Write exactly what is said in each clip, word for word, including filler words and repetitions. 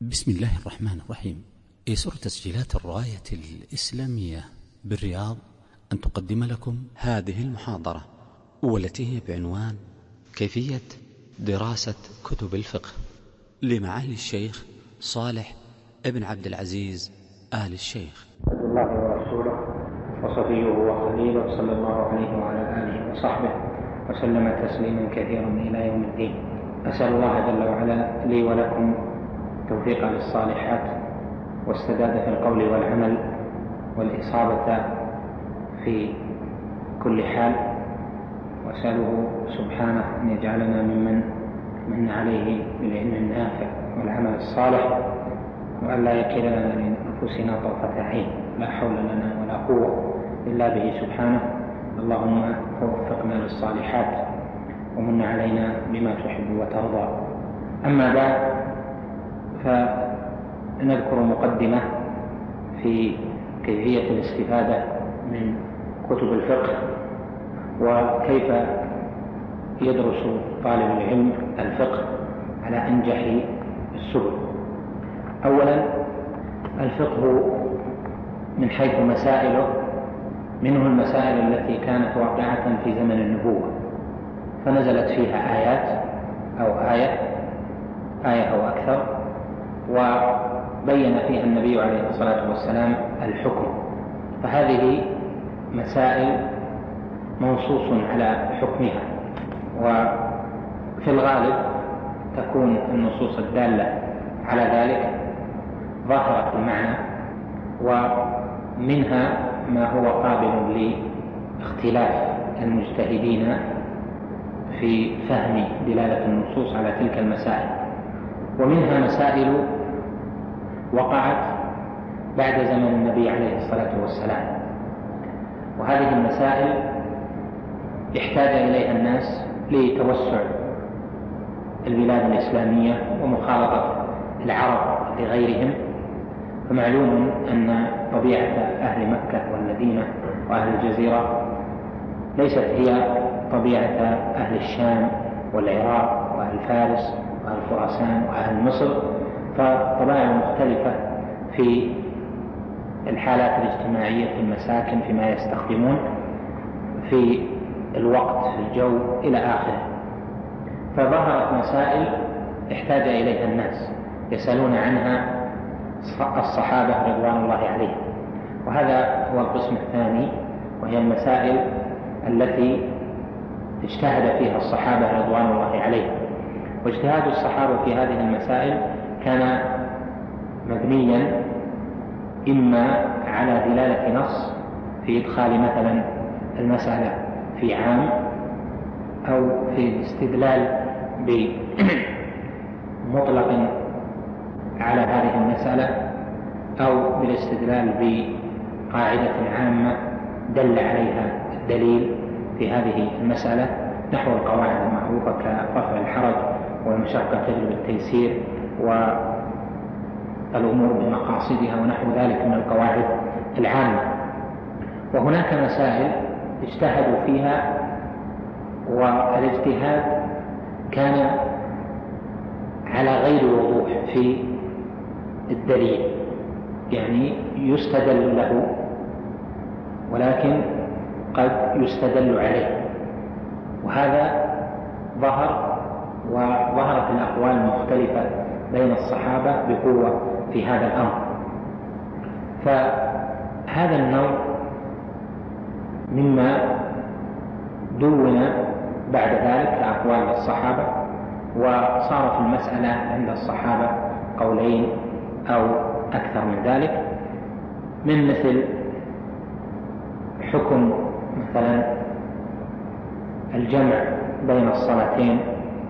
بسم الله الرحمن الرحيم. يسر تسجيلات الراية الإسلامية بالرياض أن تقدم لكم هذه المحاضرة، والتي هي بعنوان كيفية دراسة كتب الفقه لمعالي الشيخ صالح ابن عبد العزيز آل الشيخ. عبد الله ورسوله وصفيه وخليله صلى الله عليه وعلى آله وصحبه وسلم تسليما كثيرا إلى يوم الدين. أسأل الله جل وعلا لي ولكم توفيق للصالحات والسداد في القول والعمل والإصابة في كل حال، وأسأله سبحانه أن يجعلنا ممن من عليه بالعلم النافع والعمل الصالح، وأن لا يكلنا لأنفسنا طرفة عين، لا حول لنا ولا قوة إلا به سبحانه. اللهم وفقنا للصالحات ومن علينا بما تحب وترضى. أما بعد، فنذكر مقدمة في كيفية الاستفادة من كتب الفقه وكيف يدرس طالب العلم الفقه على أنجح السبل. أولا، الفقه من حيث مسائله منه المسائل التي كانت واقعة في زمن النبوة فنزلت فيها آيات أو آية آية أو أكثر، وبين فيها النبي عليه الصلاة والسلام الحكم، فهذه مسائل منصوص على حكمها، وفي الغالب تكون النصوص الدالة على ذلك ظاهرة المعنى، ومنها ما هو قابل لاختلاف المجتهدين في فهم دلالة النصوص على تلك المسائل، ومنها مسائل وقعت بعد زمن النبي عليه الصلاة والسلام، وهذه المسائل يحتاج إليها الناس لتوسع البلاد الإسلامية ومخالطة العرب لغيرهم. فمعلوم أن طبيعة أهل مكة والمدينة وأهل الجزيرة ليست هي طبيعة أهل الشام والعراق وأهل فارس وأهل خراسان وأهل مصر، فطبائع مختلفة في الحالات الاجتماعية في المساكن، فيما يستخدمون في الوقت، في الجو إلى آخره. فظهرت مسائل احتاج إليها الناس يسألون عنها الصحابة رضوان الله عليهم، وهذا هو القسم الثاني، وهي المسائل التي اجتهد فيها الصحابة رضوان الله عليهم. واجتهاد الصحابة في هذه المسائل كان مبنيا إما على دلالة نص في إدخال مثلا المسألة في عام، أو في الاستدلال بمطلق على هذه المسألة، أو بالاستدلال بقاعدة عامة دل عليها الدليل في هذه المسألة، نحو القواعد المعروفة كرفع الحرج والمشقة تجلب التيسير والأمور بمقاصدها ونحو ذلك من القواعد العامة. وهناك مسائل اجتهدوا فيها، والاجتهاد كان على غير وضوح في الدليل، يعني يستدل له ولكن قد يستدل عليه، وهذا ظهر وظهرت الأقوال المختلفة بين الصحابة بقوة في هذا الأمر. فهذا النوع مما دون بعد ذلك أقوال الصحابة، وصار في المسألة عند الصحابة قولين أو أكثر من ذلك، من مثل حكم مثلا الجمع بين الصلاتين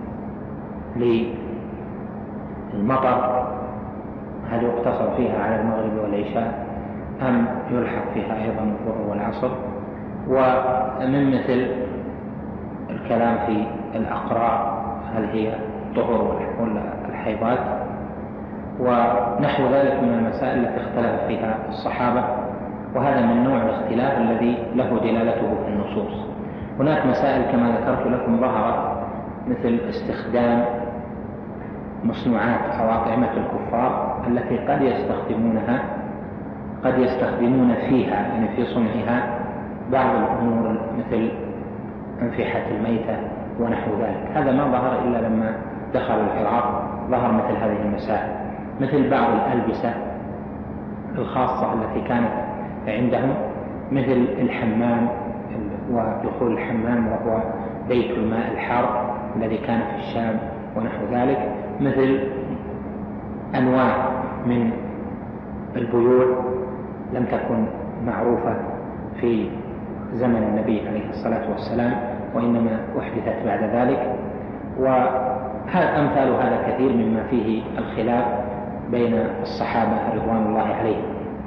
للمطر، هل يقتصر فيها على المغرب والعشاء أم يلحق فيها أيضا الظهر والعصر، ومن مثل الكلام في الأقراء، هل هي طهر ولا الحيضات، ونحو ذلك من المسائل التي اختلف فيها الصحابة، وهذا من نوع الاختلاف الذي له دلالته في النصوص. هناك مسائل كما ذكرت لكم ظهرت مثل استخدام مصنوعات أو أطعمة الكفار التي قد يستخدمونها قد يستخدمون فيها يعني في صنعها بعض الأمور مثل أنفحة الميتة ونحو ذلك. هذا ما ظهر إلا لما دخلوا العراق ظهر مثل هذه المسائل، مثل بعض الألبسة الخاصة التي كانت عندهم، مثل الحمام ودخول الحمام وهو بيت الماء الحار الذي كان في الشام ونحو ذلك، مثل أنواع من البيوع لم تكن معروفة في زمن النبي عليه الصلاة والسلام وإنما أحدثت بعد ذلك. وأمثال هذا كثير مما فيه الخلاف بين الصحابة رضوان الله عليهم.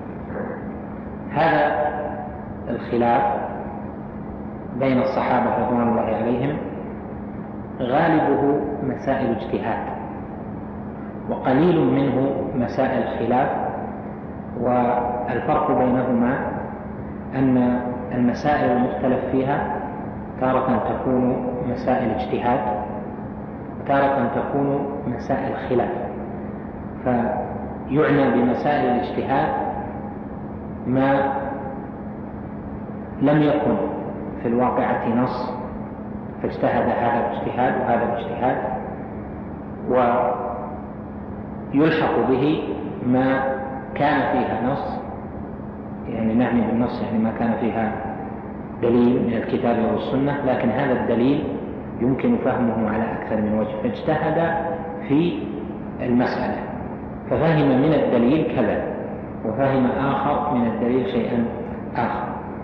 هذا الخلاف بين الصحابة رضوان الله عليهم غالبه مسائل اجتهاد، وقليل منه مسائل خلاف. والفرق بينهما أن المسائل المختلف فيها تارة تكون مسائل اجتهاد، تارة تكون مسائل خلاف. فيعنى بمسائل الاجتهاد ما لم يكن في الواقعة نص فاجتهد هذا الاجتهاد وهذا الاجتهاد، ويلحق به ما كان فيها نص، يعني نعني بالنص يعني ما كان فيها دليل من الكتاب والسنة، لكن هذا الدليل يمكن فهمه على أكثر من وجه، فاجتهد في المسألة ففهم من الدليل كذا وفهم آخر من الدليل شيئا آخر،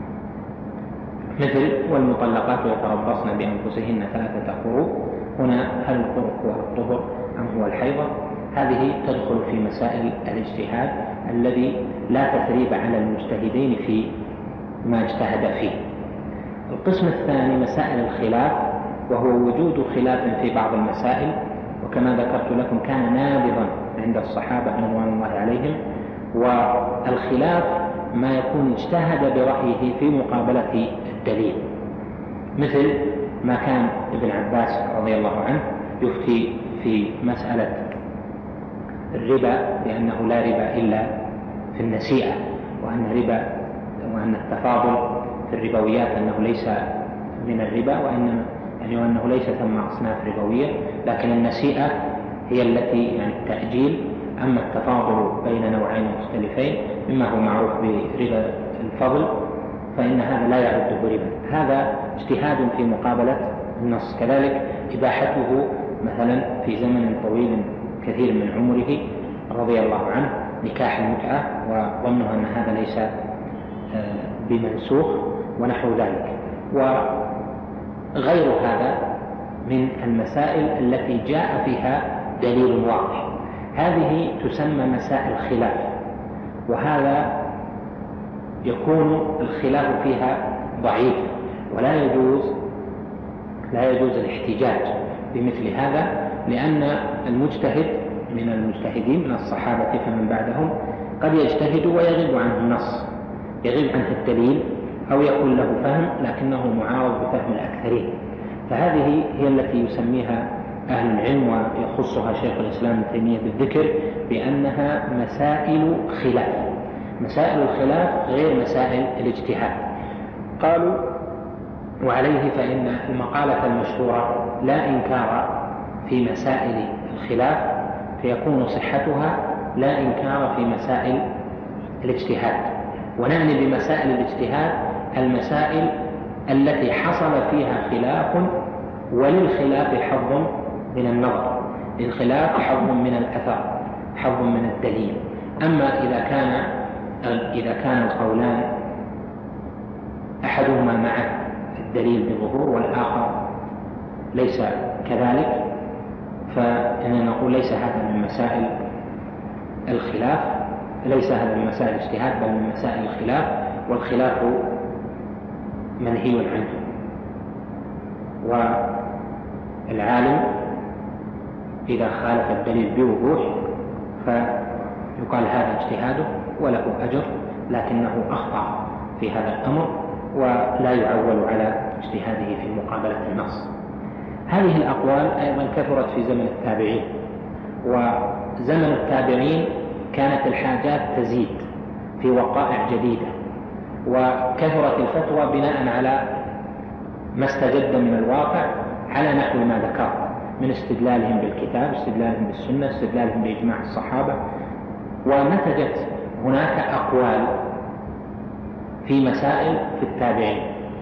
مثل والمطلقات يتربصن بأنفسهن ثلاثة قروء. هنا هل القروء هو الطهر أم هو الحيضة؟ هذه تدخل في مسائل الاجتهاد الذي لا تثريب على المجتهدين في ما اجتهد فيه. القسم الثاني مسائل الخلاف، وهو وجود خلاف في بعض المسائل، وكما ذكرت لكم كان نادرا عند الصحابة رضوان الله عليهم. والخلاف ما يكون اجتهد برأيه في مقابلة الدليل، مثل ما كان ابن عباس رضي الله عنه يفتي في مسألة الربا بأنه لا ربا إلا في النسيئة، وأن ربا وأن التفاضل في الربويات أنه ليس من الربا، وإنما يعني وأنه ليس ثم أصناف ربوية، لكن النسيئة هي التي يعني التأجيل. أما التفاضل بين نوعين مختلفين مما هو معروف بربا الفضل فإن هذا لا يعد ربا. هذا اجتهاد في مقابلة النص. كذلك إباحته مثلا في زمن طويل كثير من عمره رضي الله عنه نكاح المتعة، وظنه أن هذا ليس بمنسوخ ونحو ذلك. وغير هذا من المسائل التي جاء فيها دليل واضح، هذه تسمى مسائل خلاف، وهذا يكون الخلاف فيها ضعيف، ولا يجوز لا يجوز الاحتجاج بمثل هذا، لأن المجتهد من المجتهدين من الصحابة فمن بعدهم قد يجتهد ويغيب عنه النص، يغيب عنه الدليل، أو يكون له فهم لكنه معارض بفهم الأكثرين. فهذه هي التي يسميها أهل العلم ويخصها شيخ الإسلام ابن تيمية بالذكر بأنها مسائل خلاف. مسائل الخلاف غير مسائل الاجتهاد. قالوا وعليه فإن المقالة المشهورة لا إنكار في مسائل الخلاف، فيكون صحتها لا إنكار في مسائل الاجتهاد. ونعني بمسائل الاجتهاد المسائل التي حصل فيها خلاف وللخلاف حظ من النظر، للخلاف حظ من الأثر، حظ من الدليل. أما إذا كان إذا كان القولان أحدهما مع الدليل بظهور والآخر ليس كذلك، فإننا نقول ليس هذا من مسائل الخلاف، ليس هذا من مسائل الاجتهاد بل من مسائل الخلاف، والخلاف منهي عنه. والعالم إذا خالف الدليل بوضوح فيقال هذا اجتهاده وله أجر، لكنه أخطأ في هذا الأمر ولا يعول على اجتهاده في مقابلة النص. هذه الأقوال أيضا كثرت في زمن التابعين، وزمن التابعين كانت الحاجات تزيد في وقائع جديدة، وكثرت الفتوى بناء على ما استجد من الواقع على نحو ما ذكر من استدلالهم بالكتاب، استدلالهم بالسنة، استدلالهم بإجماع الصحابة. ونتجت هناك أقوال في مسائل في التابعين،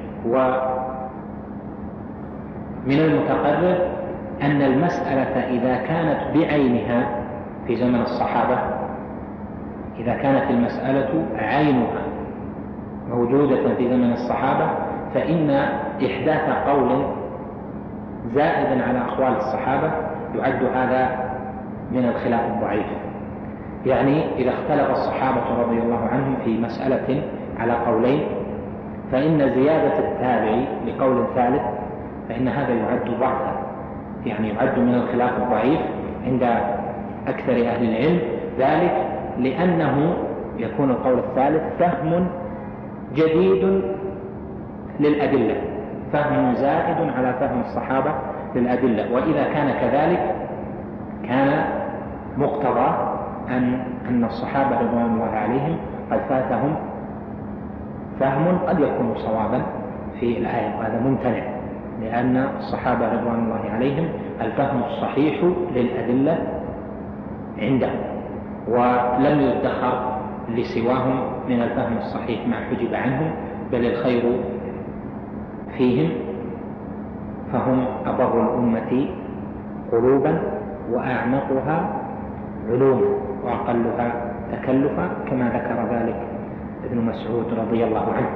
ومن المتقرر أن المسألة إذا كانت بعينها في زمن الصحابة، إذا كانت المسألة عينها موجودة في زمن الصحابة، فإن إحداث قول زائدا على أقوال الصحابة يعد هذا من الخلاف الضعيف. يعني إذا اختلف الصحابة رضي الله عنهم في مسألة على قولين، فإن زيادة التابعي لقول ثالث فإن هذا يعد ضعفا، يعني يعد من الخلاف الضعيف عند أكثر أهل العلم، ذلك لأنه يكون القول الثالث فهم جديد للأدلة، فهم زائد على فهم الصحابة للأدلة. وإذا كان كذلك كان مقتضى أن أن الصحابة رضوان الله عليهم قد فاتهم فهم قد يكون صوابا في الآية، وهذا ممتنع، لأن الصحابة رضوان الله عليهم الفهم الصحيح للأدلة عندهم، ولم يدخر لسواهم من الفهم الصحيح ما حجب عنهم، بل الخير فيهم، فهم أبر الأمة قلوبا وأعمقها علوما وأقلها تكلفا، كما ذكر ذلك ابن مسعود رضي الله عنه.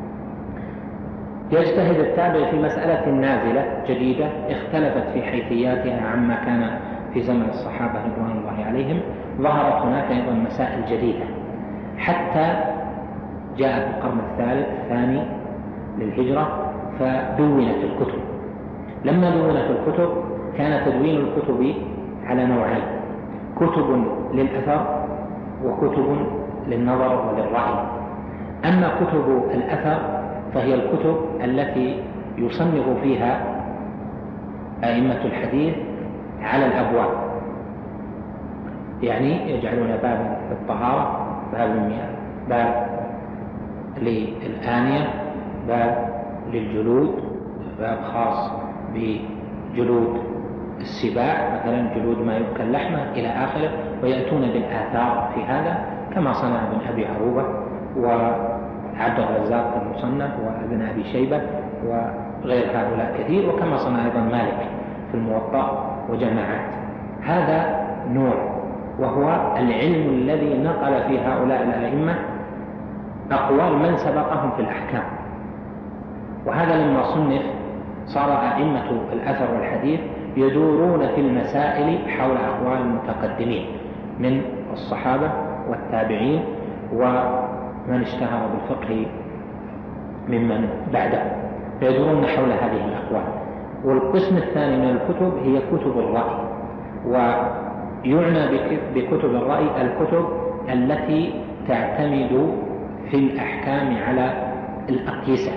يجتهد التابع في مسألة نازلة جديدة اختلفت في حيثياتها عما كان في زمن الصحابة رضوان الله عليهم، ظهرت هناك أيضا مسائل جديدة حتى جاء في القرن الثالث الثاني للهجرة فدونت الكتب. لما دونت الكتب كان تدوين الكتب على نوعين: كتب للأثر وكتب للنظر وللرأي. أما كتب الأثر فهي الكتب التي يصنف فيها أئمة الحديث على الأبواب، يعني يجعلون بابا للطهارة، باب المياه، باب للآنية، باب للجلود، باب خاص بجلود السباع مثلا، جلود ما يؤكل لحمه إلى آخره، ويأتون بالآثار في هذا كما صنع ابن أبي عروبة وعبد الرزاق المصنف وابن أبي شيبة وغير هؤلاء كثير، وكما صنع أيضا مالك في الموطأ وجماعات. هذا نوع، وهو العلم الذي نقل في هؤلاء الأئمة أقوال من سبقهم في الأحكام. وهذا لما صنف صار أئمة الأثر والحديث يدورون في المسائل حول أقوال المتقدمين من الصحابة والتابعين ومن اشتهر بالفقه ممن بعده، يدورون حول هذه الأقوال. والقسم الثاني من الكتب هي كتب الرأي، ويعنى بكتب الرأي الكتب التي تعتمد في الأحكام على الأقيسة،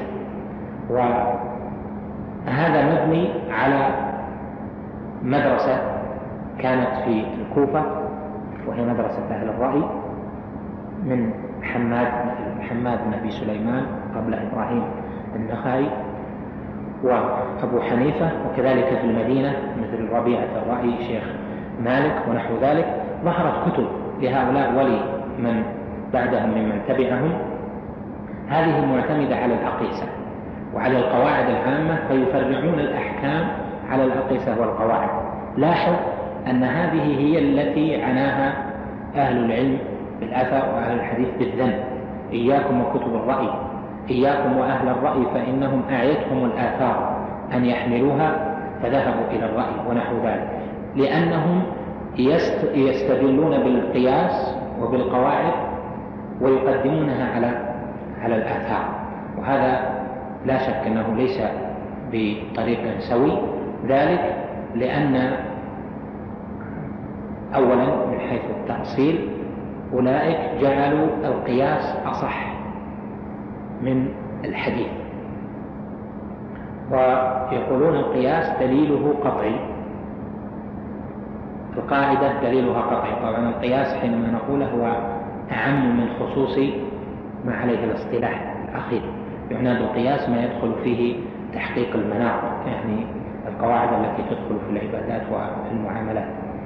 وهذا مبني على مدرسة كانت في الكوفة وهي مدرسة أهل الرأي من حماد حماد بن أبي سليمان قبل إبراهيم النخعي وأبو حنيفة، وكذلك في المدينة مثل ربيعة الرأي شيخ مالك ونحو ذلك. ظهرت كتب لهؤلاء ولمن بعدهم ممن تبعهم، هذه معتمدة على الأقيسة وعلى القواعد العامة، فيفرعون الأحكام على الأقيسة والقواعد. لاحظ أن هذه هي التي عناها أهل العلم بالأثر وأهل الحديث بالذم: إياكم وكتب الرأي، إياكم وأهل الرأي فإنهم أعيتهم الآثار أن يحملوها فذهبوا إلى الرأي ونحو ذلك، لأنهم يستدلون بالقياس وبالقواعد ويقدمونها على على الآثار، وهذا لا شك أنه ليس بطريق سوي، ذلك لأن أولا من حيث التأصيل أولئك جعلوا القياس أصح من الحديث، ويقولون القياس دليله قطعي، القاعدة دليلها قطعي. طبعا القياس حينما نقوله هو أعم من خصوص ما عليه الاصطلاح الأخير، يعنى بالقياس ما يدخل فيه تحقيق المناط، يعني القواعد التي تدخل في العبادات وفي المعاملات،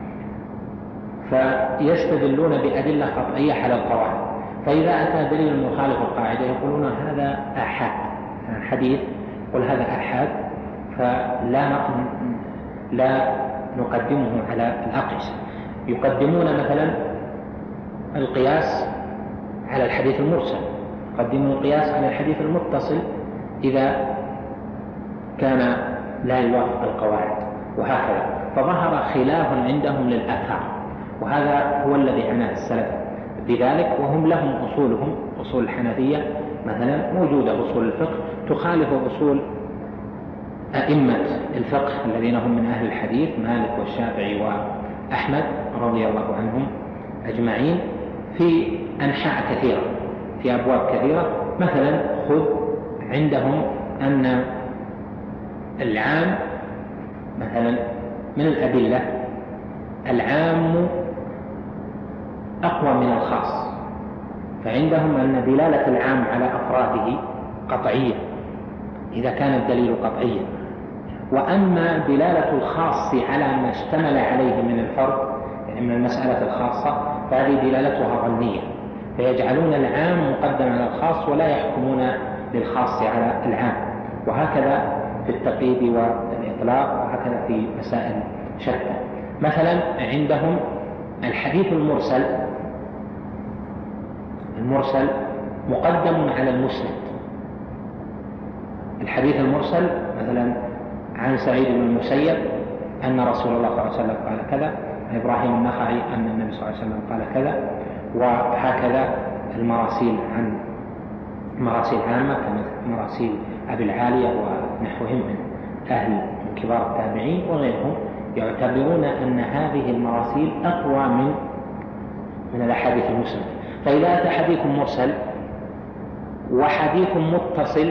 فيستدلون بأدلة قطعية على القواعد. فإذا أتى دليل مخالف القاعدة يقولون هذا آحاد، حديث قل هذا آحاد، فلا نقم لا نقدمه على الأقيسة. يقدمون مثلا القياس على الحديث المرسل، يقدمون القياس على الحديث المتصل إذا كان لا يوافق القواعد، وهكذا. فظهر خلاف عندهم للآثار، وهذا هو الذي عناه السلف بذلك، وهم لهم أصولهم، أصول الحنفية مثلا موجودة، أصول الفقه تخالف أصول أئمة الفقه الذين هم من أهل الحديث، مالك والشافعي وأحمد رضي الله عنهم أجمعين، في أنحاء كثيرة، في أبواب كثيرة. مثلا خذ عندهم أن العام مثلا من الأدلة، العام أقوى من الخاص، فعندهم أن دلالة العام على أفراده قطعية إذا كان الدليل قطعيا، وأما دلالة الخاص على ما اشتمل عليه من الفرد، يعني من المسألة الخاصة، فهذه دلالتها ظنية، فيجعلون العام مقدم على الخاص ولا يحكمون للخاص على العام، وهكذا في التقييد والإطلاق، وهكذا في مسائل شتى. مثلا عندهم الحديث المرسل، المرسل مقدم على المسند. الحديث المرسل مثلا عن سعيد بن المسيب أن رسول الله صلى الله عليه وسلم قال كذا، عن إبراهيم النخعي أن النبي صلى الله عليه وسلم قال كذا، وهكذا المراسيل عن مراسيل عامة كمراسيل أبي العالية ونحوهم من أهل من كبار التابعين وغيرهم، يعتبرون أن هذه المراسيل أقوى من من الأحاديث المسند. فإذا أتى حديث مرسل وحديث متصل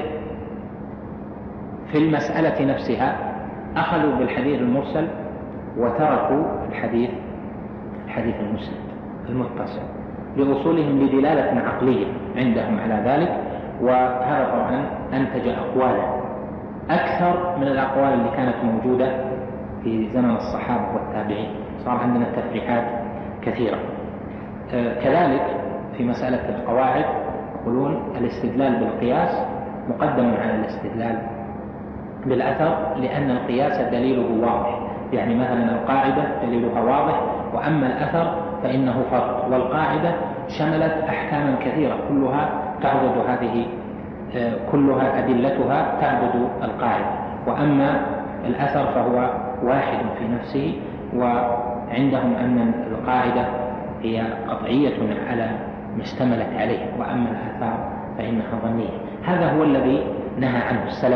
في المسألة نفسها، أخذوا بالحديث المرسل وتركوا الحديث الحديث المسند المتصل لوصولهم لدلالة عقلية عندهم على ذلك. وهذا طبعا أنتج أقوالا أكثر من الأقوال اللي كانت موجودة في زمن الصحابة والتابعين، صار عندنا تفريحات كثيرة. كذلك في مسألة القواعد يقولون الاستدلال بالقياس مقدم على الاستدلال بالأثر، لأن القياس دليله واضح، يعني مثلا القاعدة دليلها واضح، وأما الأثر فإنه فرق، والقاعدة شملت أحكاما كثيرة كلها تعضد هذه كلها أدلتها تعضد القاعدة، وأما الأثر فهو واحد في نفسه، وعندهم أن القاعدة هي قطعية على ما اشتملت عليه، وأما الآثار فإنها ظنية. هذا هو الذي نهى عنه السلف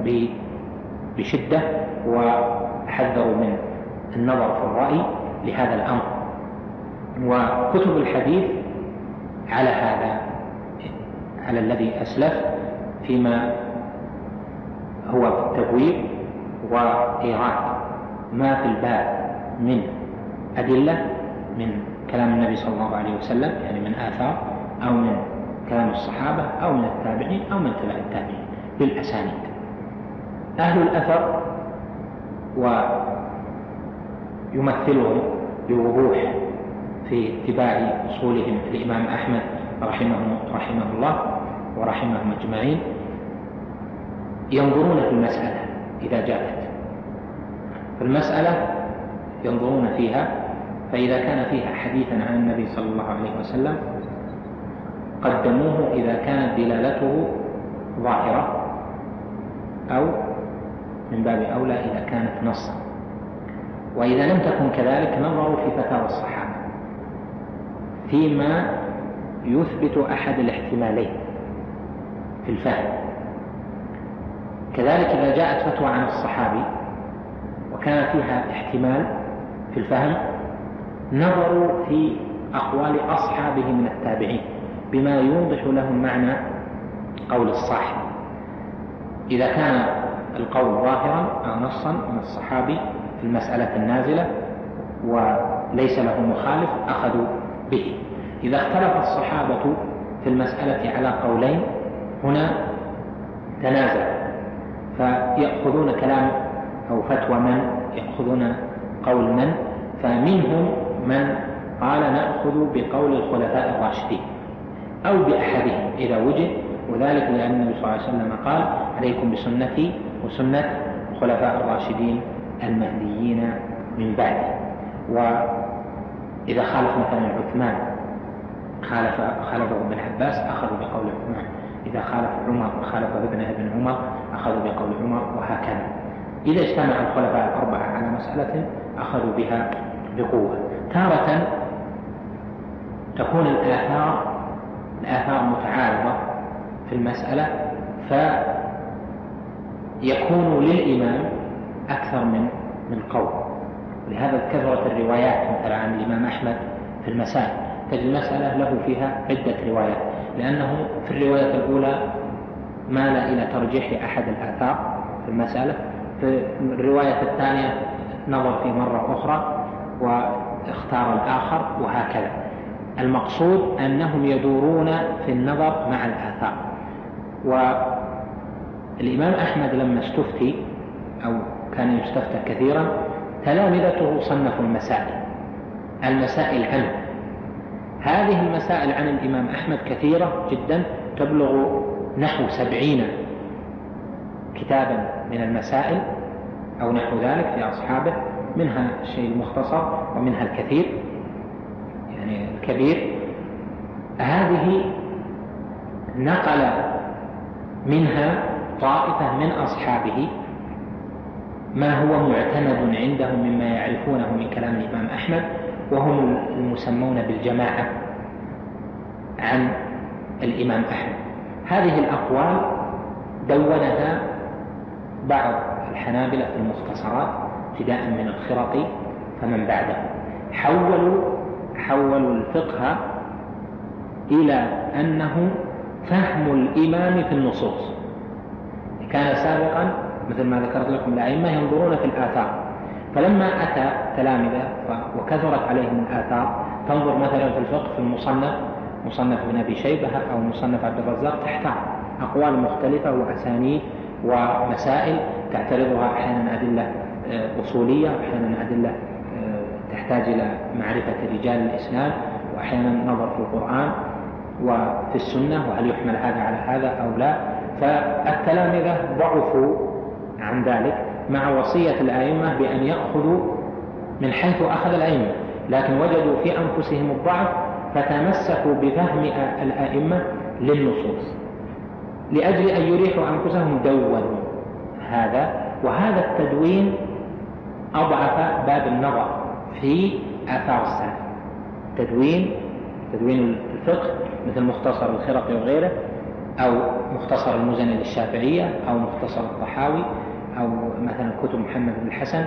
بشدة، وحذروا من النظر في الرأي لهذا الأمر. وكتب الحديث على هذا، على الذي أسلف، فيما هو التبويب وإيراد ما في الباب من أدلة من كلام النبي صلى الله عليه وسلم، يعني من آثار أو من كلام الصحابة أو من التابعين أو من تبع التابعين بالأسانيد. أهل الأثر ويمثلهم بوضوح في اتباع أصولهم الإمام أحمد رحمه, رحمه الله ورحمهم أجمعين، ينظرون في المسألة إذا جاءت في المسألة ينظرون فيها، فإذا كان فيها حديثا عن النبي صلى الله عليه وسلم قدموه إذا كانت دلالته ظاهرة، أو من باب أولى إذا كانت نصا. وإذا لم تكن كذلك نظروا في فتاوى الصحابة فيما يثبت أحد الاحتمالين في الفهم. كذلك إذا جاءت فتوى عن الصحابي وكان فيها احتمال في الفهم نظروا في أقوال أصحابه من التابعين بما يوضح لهم معنى قول الصاحب. إذا كان القول ظاهرا أو نصا من الصحابي في المسألة النازلة وليس له مخالف أخذوا به. إذا اختلف الصحابة في المسألة على قولين هنا تنازع، فيأخذون كلام أو فتوى من، يأخذون قول من، فمنهم من قال نأخذ بقول الخلفاء الراشدين أو بأحدهم إذا وجد، وذلك لأن النبي صلى الله عليه وسلم قال عليكم بسنتي وسنة الخلفاء الراشدين المهديين من بعدي. وإذا خالف مثلا عثمان خالف خالفه ابن عباس أخذوا بقول عثمان، إذا خالف عمر خالفه ابن ابن عمر أخذوا بقول عمر، وهكذا. إذا اجتمع الخلفاء الأربعة على مسألة أخذوا بها بقوة. تارة تكون الآثار الآثار متعارضة في المسألة، فيكون للإمام أكثر من من قول، لهذا كثرت الروايات مثلا عن الإمام أحمد في المسائل، تجد المسألة له فيها عدة روايات، لأنه في الرواية الأولى مال إلى ترجيح أحد الآثار في المسألة، في الرواية الثانية نظر في مرة أخرى واختار الآخر، وهكذا. المقصود أنهم يدورون في النظر مع الآثار. والإمام أحمد لما استفتي أو كان يستفتى كثيرا تلامذته صنفوا المسائل المسائل عنه. هذه المسائل عن الإمام أحمد كثيرة جدا، تبلغ نحو سبعين كتابا من المسائل أو نحو ذلك في أصحابه، منها الشيء المختصر ومنها الكثير يعني الكبير. هذه نقل منها طائفة من أصحابه ما هو معتمد عندهم مما يعرفونه من كلام الإمام أحمد، وهم المسمون بالجماعة عن الإمام أحمد. هذه الأقوال دونها بعض الحنابلة في المختصرات ابتداء من الخرقي فمن بعده، حولوا حولوا الفقه إلى أنه فهم الإمام في النصوص. كان سابقا مثل ما ذكرت لكم الأئمة ينظرون في الآثار، فلما أتى تلامذة وكثرت عليهم الآثار تنظر مثلا في الفقه في المصنف مصنف ابن أبي شيبة أو مصنف عبد الرزاق، تحتار أقوال مختلفة وأسانيد ومسائل تعترضها أحيانا أدلة أصولية، وأحيانا أدلة تحتاج إلى معرفة رجال الإسلام، وأحيانا نظر في القرآن وفي السنة وهل يحمل هذا على هذا أو لا. فالتلامذة ضعفوا عن ذلك مع وصية الأئمة بأن يأخذوا من حيث أخذ الأئمة، لكن وجدوا في أنفسهم الضعف فتمسكوا بفهم الأئمة للنصوص لأجل أن يريحوا أنفسهم، دونوا هذا. وهذا التدوين أضعف باب النظر في آثار السلف. تدوين تدوين الفقه مثل مختصر الخرقي وغيره، أو مختصر المزني للشافعية، أو مختصر الطحاوي، أو مثلا كتب محمد بن الحسن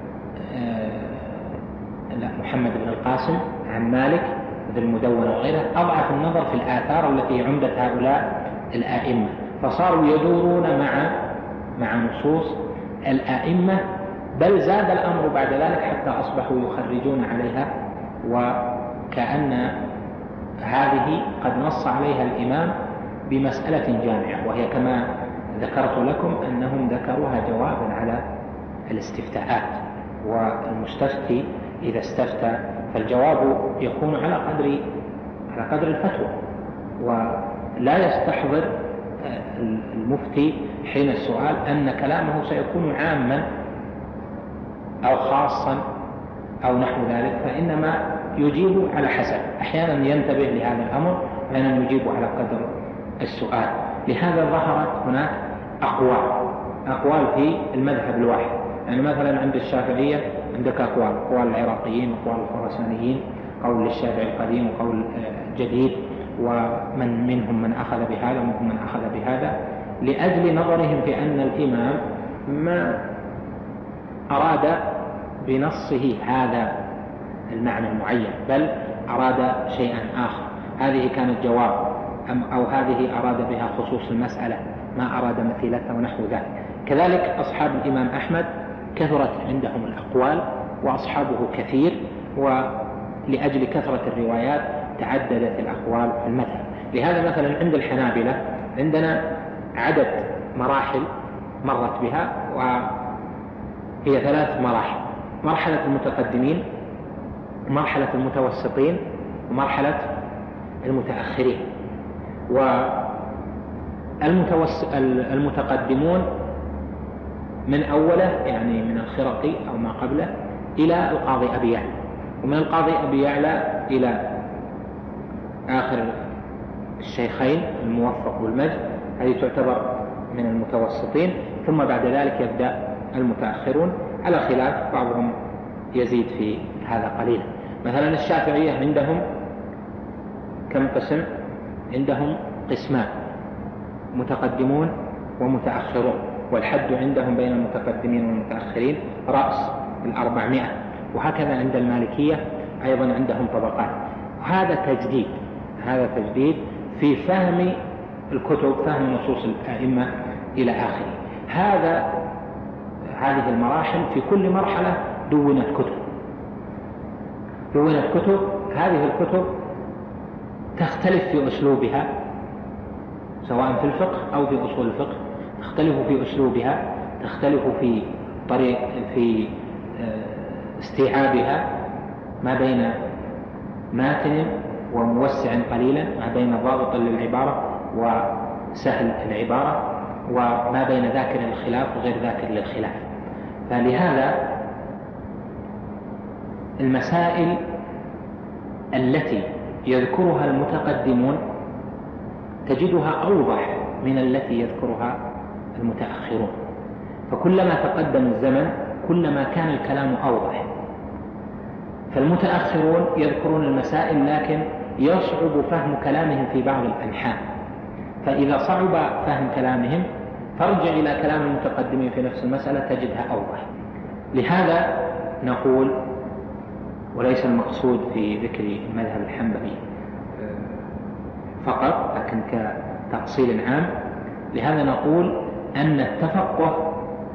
لا محمد بن القاسم عن مالك مثل المدونة وغيره، أضعف النظر في الآثار التي عمدة هؤلاء الآئمة، فصاروا يدورون مع مع نصوص الآئمة، بل زاد الأمر بعد ذلك حتى أصبحوا يخرجون عليها، وكأن هذه قد نص عليها الإمام بمسألة جامعة، وهي كما ذكرت لكم أنهم ذكروها جوابا على الاستفتاءات، والمستفتي إذا استفتى فالجواب يكون على قدر على قدر الفتوى، ولا يستحضر المفتي حين السؤال أن كلامه سيكون عاما أو خاصا أو نحو ذلك، فإنما يجيب على حسب. أحيانا ينتبه لهذا الأمر، أحيانا يجيب على قدر السؤال. لهذا ظهرت هناك أقوال أقوال في المذهب الواحد. يعني مثلا عند الشافعية عندك أقوال أقوال العراقيين وأقوال الخراسانيين، قول للشافعي القديم وقول جديد، ومن منهم من أخذ بهذا ومنهم من أخذ بهذا، لأجل نظرهم في أن الإمام ما أراد بنصه هذا المعنى المعين، بل أراد شيئا آخر. هذه كانت جواب، أو هذه أراد بها خصوص المسألة، ما أراد مثيلته ونحو ذلك. كذلك أصحاب الإمام أحمد كثرت عندهم الأقوال وأصحابه كثير، ولأجل كثرة الروايات تعددت الأقوال في المذهب. لهذا مثلا عند الحنابلة عندنا عدد مراحل مرت بها، وهي ثلاث مراحل: مرحلة المتقدمين، مرحلة المتوسطين، ومرحلة المتأخرين. والمتقدمون من أوله يعني من الخرقي أو ما قبله إلى القاضي أبي يعلى، ومن القاضي أبي يعلى إلى آخر الشيخين الموفق والمجد، هذه تعتبر من المتوسطين. ثم بعد ذلك يبدأ المتأخرون على خلاف، بعضهم يزيد في هذا قليلا. مثلا الشافعية عندهم كم قسم؟ عندهم قسمان: متقدمون ومتأخرون، والحد عندهم بين المتقدمين والمتأخرين رأس الأربعمائة. وهكذا عند المالكية أيضا عندهم طبقات. وهذا تجديد، هذا تجديد في فهم الكتب، فهم نصوص الأئمة إلى آخره. هذا هذه المراحل في كل مرحلة دونت كتب، دونت كتب. هذه الكتب تختلف في أسلوبها، سواء في الفقه أو في أصول الفقه، تختلف في أسلوبها، تختلف في طريق في استيعابها، ما بين ماتن وموسع قليلا، ما بين ضابط للعبارة وسهل العبارة، وما بين ذاكر للخلاف وغير ذاكر للخلاف. فلهذا المسائل التي يذكرها المتقدمون تجدها أوضح من التي يذكرها المتأخرون، فكلما تقدم الزمن كلما كان الكلام أوضح. فالمتأخرون يذكرون المسائل لكن يصعب فهم كلامهم في بعض الأنحاء، فإذا صعب فهم كلامهم فارجع إلى كلام المتقدمين في نفس المسألة تجدها أوضح. لهذا نقول، وليس المقصود في ذكر المذهب الحنبلي فقط لكن كتفصيل عام، لهذا نقول أن التفقه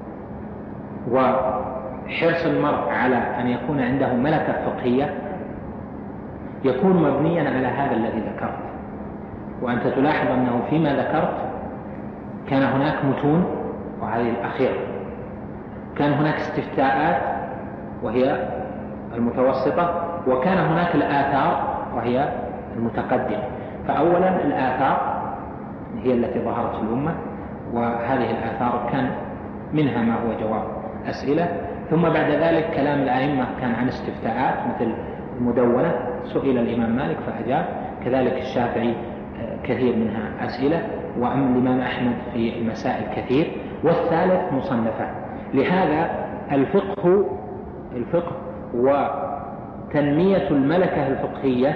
وحرص المرء على أن يكون عنده ملكة فقهية يكون مبنيا على هذا الذي ذكرت. وأنت تلاحظ أنه فيما ذكرت كان هناك متون وهذه الأخيرة، كان هناك استفتاءات وهي المتوسطة، وكان هناك الآثار وهي المتقدمة. فأولا الآثار هي التي ظهرت في الأمة، وهذه الآثار كان منها ما هو جواب أسئلة. ثم بعد ذلك كلام الأئمة كان عن استفتاءات مثل المدونة، سئل الإمام مالك فأجاب، كذلك الشافعي كثير منها أسئلة، وأما الإمام أحمد في المسائل كثير. والثالث مصنفات. لهذا الفقه الفقه وتنمية الملكة الفقهية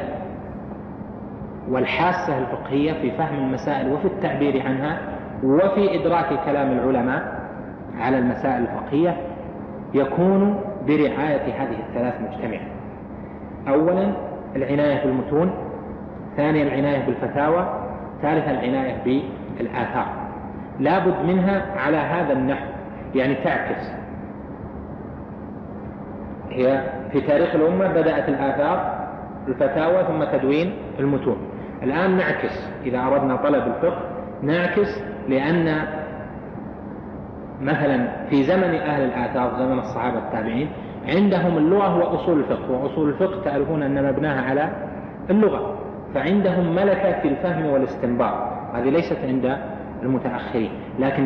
والحاسة الفقهية في فهم المسائل وفي التعبير عنها وفي إدراك كلام العلماء على المسائل الفقهية يكون برعاية هذه الثلاث مجتمعة. أولا العناية بالمتون، ثانيا العناية بالفتاوى، ثالثا العناية بالآثار. لابد منها على هذا النحو، يعني تعكس. هي في تاريخ الأمة بدأت الآثار، الفتاوى، ثم تدوين المتون. الآن نعكس، إذا أردنا طلب الفقه نعكس، لأن مثلا في زمن أهل الآثار زمن الصحابة التابعين عندهم اللغة وأصول الفقه، وأصول الفقه تعرفون أن مبناها على اللغة، فعندهم ملكة في الفهم والاستنباط، هذه ليست عند المتأخرين. لكن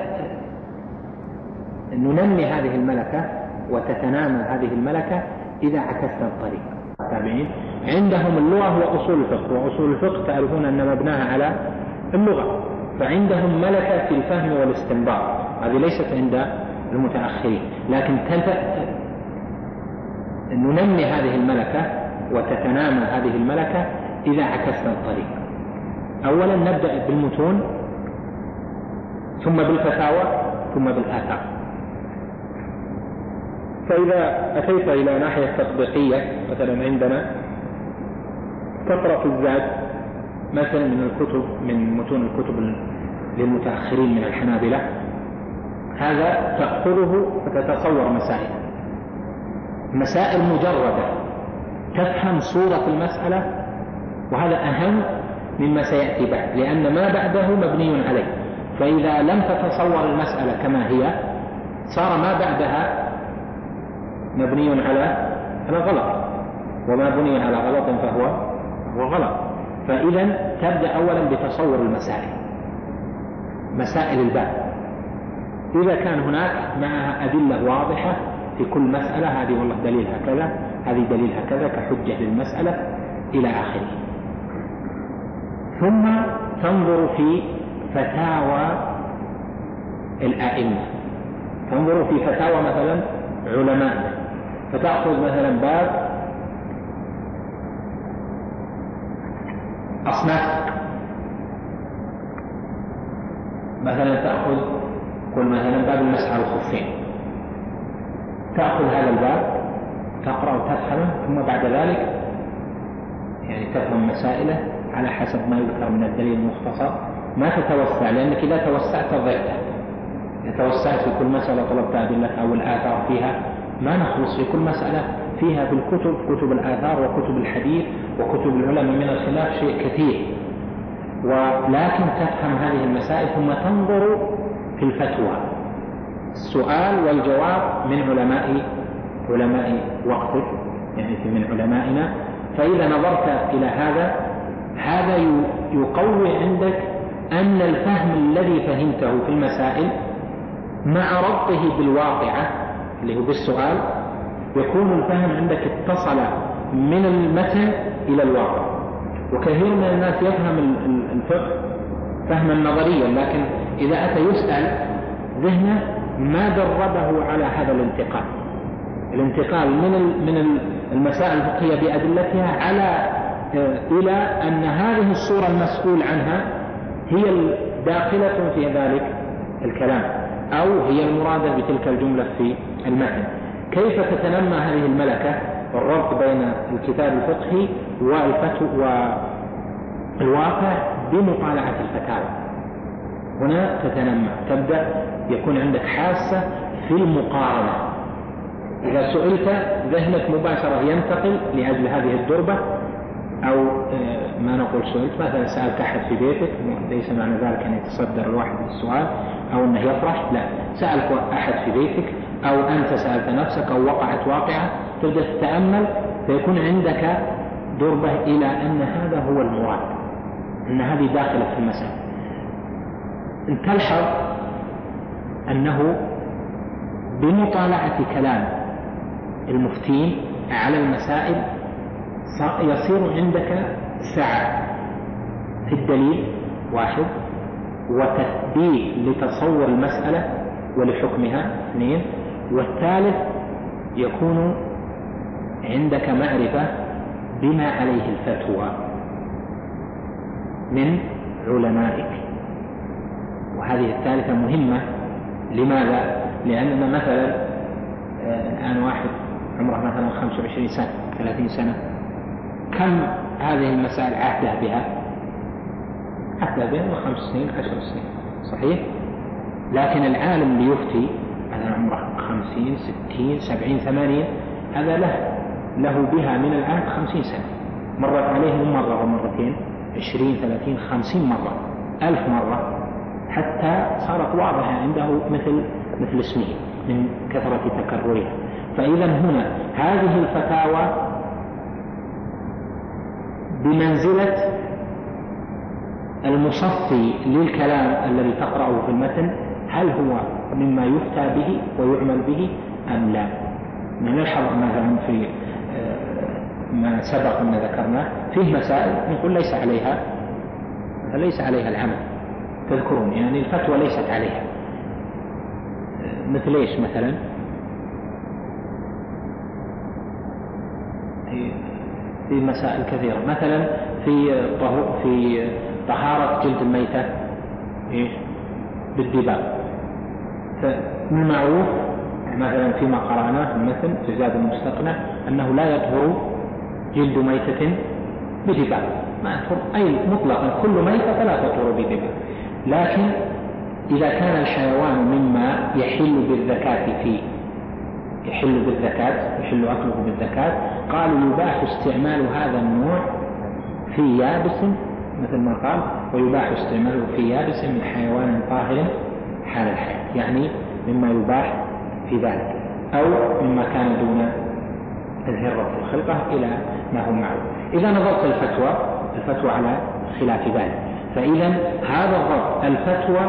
ننمي هذه الملكة وتتنامى هذه الملكة إذا عكسنا الطريق. التابعين عندهم اللغة وأصول الفقه، وأصول الفقه تعرفون أن مبناها على اللغة، فعندهم ملكة في الفهم والاستنباط، هذه ليست عند المتأخرين. لكن ننمي هذه الملكة وتتنامى هذه الملكة إذا عكسنا الطريق. أولا نبدأ بالمتون، ثم بالفتاوى، ثم بالآثار. فإذا أتيت إلى ناحية تطبيقية، مثلا عندنا تقرأ في الزاد مثلا من الكتب، من متون الكتب للمتأخرين من الحنابلة، هذا تأخذه فتتصور مسائل، مسائل مجردة تفهم صورة المسألة، وهذا أهم مما سيأتي بعد، لأن ما بعده مبني عليه. فإذا لم تتصور المسألة كما هي صار ما بعدها مبني على على غلط، وما بني على غلط فهو هو غلط. فإذا تبدأ أولا بتصور المسائل، مسائل الباب، إذا كان هناك معها أدلة واضحة في كل مسألة، هذه والله دليلها كذا، هذه دليلها كذا كحجة للمسألة إلى آخره. ثم تنظر في فتاوى الآئمة، تنظر في فتاوى مثلا علماء، فتأخذ مثلا باب أصناف، مثلا تأخذ قل مثلا باب المسح على الخفين، تأخذ هذا الباب تقرأ وتفهمه، ثم بعد ذلك يعني تفهم مسائله على حسب ما يذكر من الدليل المختصر، ما تتوسع، لأنك إذا توسعت ضعت، إذا توسعت في كل مسألة طلبت أدلة أو الآثار فيها ما نخلص في كل مسألة فيها بالكتب، كتب الآثار وكتب الحديث وكتب العلماء من الخلاف شيء كثير. ولكن تفهم هذه المسائل ثم تنظر في الفتوى، السؤال والجواب من علماء علماء وقتك، يعني من علمائنا. فإذا نظرت إلى هذا هذا يقوي عندك أن الفهم الذي فهمته في المسائل مع ربطه بالواقعة اللي هو بالسؤال يكون الفهم عندك اتصل من المتن إلى الواقع. وكثير من الناس يفهم الفقه فهما نظريا، لكن إذا أتى يسأل ذهنه ما دربه على هذا الانتقال، الانتقال من من المسائل الفقهية بأدلتها على إلى أن هذه الصورة المسؤول عنها هي الداخلة في ذلك الكلام، أو هي المرادة بتلك الجملة في المتن. كيف تتنمى هذه الملكة الربط بين الكتاب الفقهي والفتوى والواقع بمطالعة الفتاوى؟ هنا تتنمى، تبدأ يكون عندك حاسة في المقارنة. إذا سئلت ذهنك مباشرة ينتقل لأجل هذه الدربة، أو ما نقول سئلت مثلا سألت أحد في بيتك، ليس معنى ذلك أن يتصدر الواحد للسؤال أو أنه يفرح، لا، سألت أحد في بيتك أو أنت سألت نفسك أو وقعت واقعة، تبدأ تتأمل فيكون عندك دربة إلى أن هذا هو المراد، أن هذه داخلة في المسألة. تلحظ أنه بمطالعة كلام المفتين على المسائل يصير عندك سعة في الدليل واحد، وتثبيت لتصور المسألة ولحكمها اثنين، والثالث يكون عندك معرفة بما عليه الفتوى من علمائك. وهذه الثالثة مهمة. لماذا؟ لأننا مثلا الآن واحد عمره مثلا خمسة وعشرين سنة ثلاثين سنة، كم هذه المسائل عهده بها؟ عهده بها خمس سنين عشر سنين، صحيح؟ لكن العالم اللي يفتي مثلا عمره خمسين ستين سبعين ثمانين، هذا له له بها من العهد خمسين سنة، مرت عليه مرة ومرتين عشرين ثلاثين خمسين مرة ألف مرة، حتى صارت واضحة عنده مثل مثل اسمه من كثرة تكررها. فإذا هنا هذه الفتاوى بمنزلة المصفي للكلام الذي تقرأه في المتن، هل هو مما يفتى به ويعمل به أم لا؟ نلحظ مثلا في ما سبق أن ذكرنا فيه مسائل نقول ليس عليها ليس عليها العمل، تذكرون يعني الفتوى ليست عليها، مثل ايش مثلا؟ في مسائل كثيرة، مثلا في في طهارة جلد الميتة ايش بالدباغ، فمن المعروف مثلا فيما قرأناه مثل في زاد المستقنع أنه لا يطهر جلد ميتة بدباغ، ما يطهر أي مطلقا كل ميتة فلا تطهر بدباغ. لكن إذا كان الحيوان مما يحل بالزكاة في يحل بالزكاة، يحل أكله بالزكاة، قالوا يباح استعمال هذا النوع في يابس مثل ما قال، ويباح استعماله في يابس من حيوان طاهر حال الحياة، يعني مما يباح في ذلك، أو مما كان دون الهرة في الخلقة إلى ما هو معروف. إذا نظرت الفتوى الفتوى على خلاف ذلك، فإذا هذا الربط الفتوى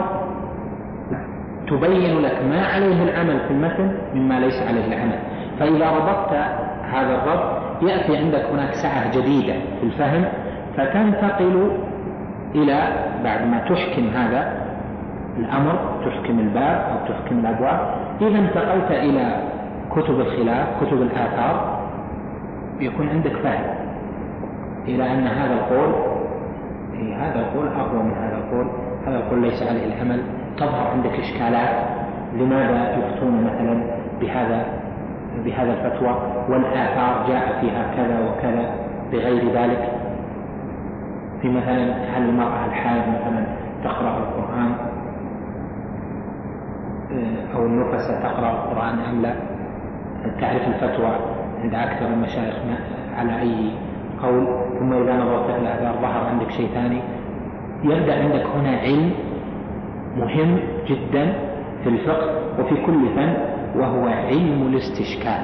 تبين لك ما عليه العمل في المتن مما ليس عليه العمل، فإذا ربطت هذا الربط يأتي عندك هناك سعة جديدة في الفهم، فتنتقل إلى بعد ما تحكم هذا الأمر، تحكم الباب أو تحكم الأبواب، إذا انتقلت إلى كتب الخلاف، كتب الآثار، يكون عندك فهم إلى أن هذا القول هذا القول أقوى من هذا القول، هذا القول ليس عليه العمل، تظهر عندك إشكالات، لماذا يفتون مثلا بهذا بهذا الفتوى والآثار جاء فيها كذا وكذا بغير ذلك، في مثلا هل المرأة الحائض مثلا تقرأ القرآن أو النفسة تقرأ القرآن أم لا، تعرف الفتوى عند أكثر المشايخ على أي قول، ثم إذا نظرت في الآثار ظهر عندك شيء ثاني، يبدأ عندك هنا علم مهم جدا في الفقه وفي كل فن، وهو علم الاستشكال.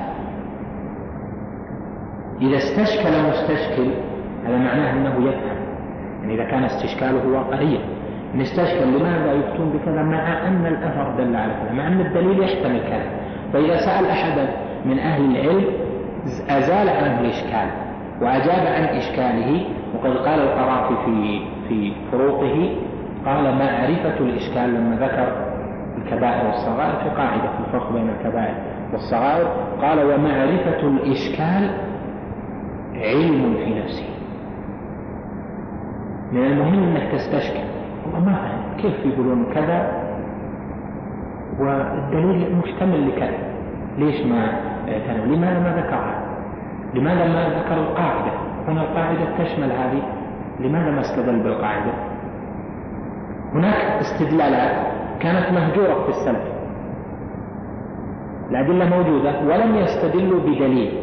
إذا استشكل مستشكل هذا معناه أنه يفهم، يعني إذا كان استشكاله واقعيا، إن استشكل لماذا يفتون بكذا مع أن الأثر دل على كذا، مع أن الدليل يحتمل كذا، فإذا سأل أحدا من أهل العلم أزال عنه الإشكال وأجاب عن إشكاله. وقد قال القرافي في في فروقه، قال معرفة الإشكال لما ذكر الكبائر والصغائر في قاعدة في الفرق بين الكبائر والصغائر، قال ومعرفة الإشكال علم في نفسه. من المهم أنك تستشكل، والله ما فهم كيف يقولون كذا والدليل محتمل لكذا، ليش ما اعتنوا؟ لماذا ما ذكرها؟ لماذا ما ذكر القاعدة؟ هنا القاعدة تشمل هذه، لماذا ما استدل بالقاعدة؟ هناك استدلالات كانت مهجورة في السلف، الأدلة موجودة ولم يستدلوا بدليل،